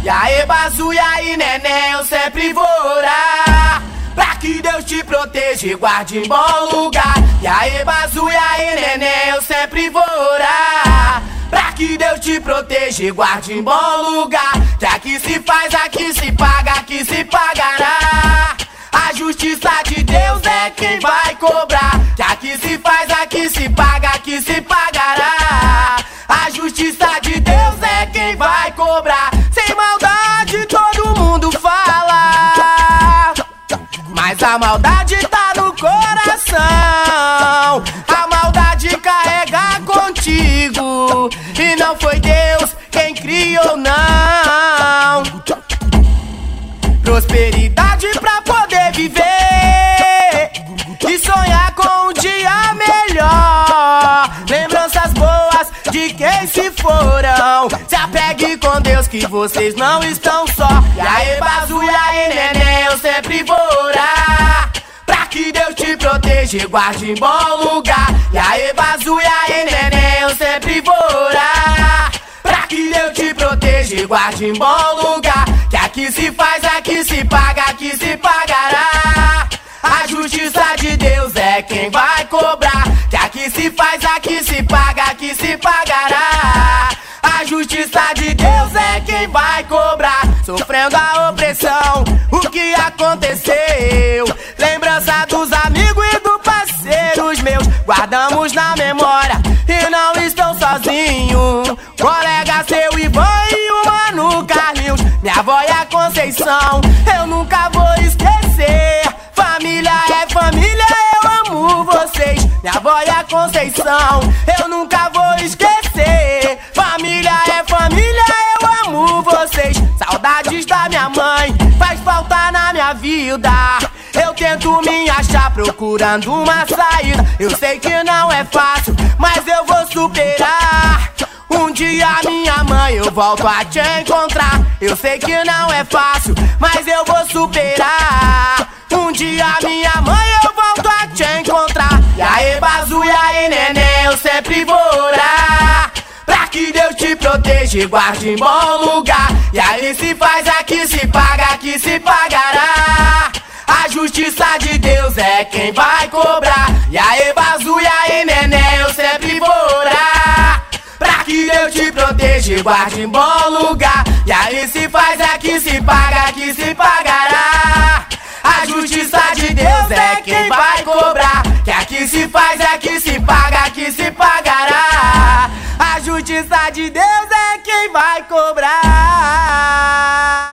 E aí, Bazu, e aí, neném, eu sempre vou orar pra que Deus te proteja e guarde em bom lugar. E aí, Bazu, e aí, neném, eu sempre vou orar pra que Deus te proteja e guarde em bom lugar. Que aqui se faz, aqui se paga, aqui se pagará. A justiça de Deus é quem vai cobrar. Que aqui se faz, aqui se paga, aqui se pagará. A justiça de Deus é quem vai cobrar. Sem maldade todo mundo fala, mas a maldade tá no coração. A maldade carrega contigo, e não foi Deus quem criou, não. Prosperidade pra poder viver e sonhar com um dia melhor. Lembranças boas de quem se foram. Se apegue com Deus que vocês não estão só. E aí, Bazu, e aí, neném, eu sempre vou orar pra que Deus te proteja e guarde em bom lugar. E aí, Bazu, e aí, neném, eu sempre vou orar pra que Deus te proteja e guarde em bom lugar. Que aqui se faz, aqui se paga, aqui se pagará. A justiça de Deus é quem vai cobrar. Que aqui se faz, aqui se paga, aqui se pagará. A justiça de Deus é quem vai cobrar. Sofrendo a opressão, o que aconteceu? Lembrança dos amigos e dos parceiros meus, guardamos na memória e não estão sozinhos. Colega seu Ivan e o Mano Carlinhos, minha avó é a Conceição, eu nunca vou esquecer. Família é família, eu amo vocês. Minha avó é a Conceição, eu nunca vou esquecer. Família é família, eu amo vocês. Saudades da minha mãe, faz falta na minha vida. Eu tento me achar procurando uma saída. Eu sei que não é fácil, mas eu vou superar. Um dia minha mãe eu volto a te encontrar. Eu sei que não é fácil, mas eu vou superar. Um dia minha mãe eu volto a te encontrar. E aí, Bazu, e aí, neném, eu sempre vou orar pra que Deus te proteja e guarde em bom lugar. E aí se faz, aqui se paga, aqui se pagará. A justiça de Deus é quem vai cobrar. E aí, Bazu, e aí, neném, eu sempre vou orar pra que Deus te proteja e guarde em bom lugar. E aí se faz, aqui se paga, aqui se pagará. A justiça de Deus é quem vai cobrar. Que aqui se faz, aqui se paga, aqui se pagará. A justiça de Deus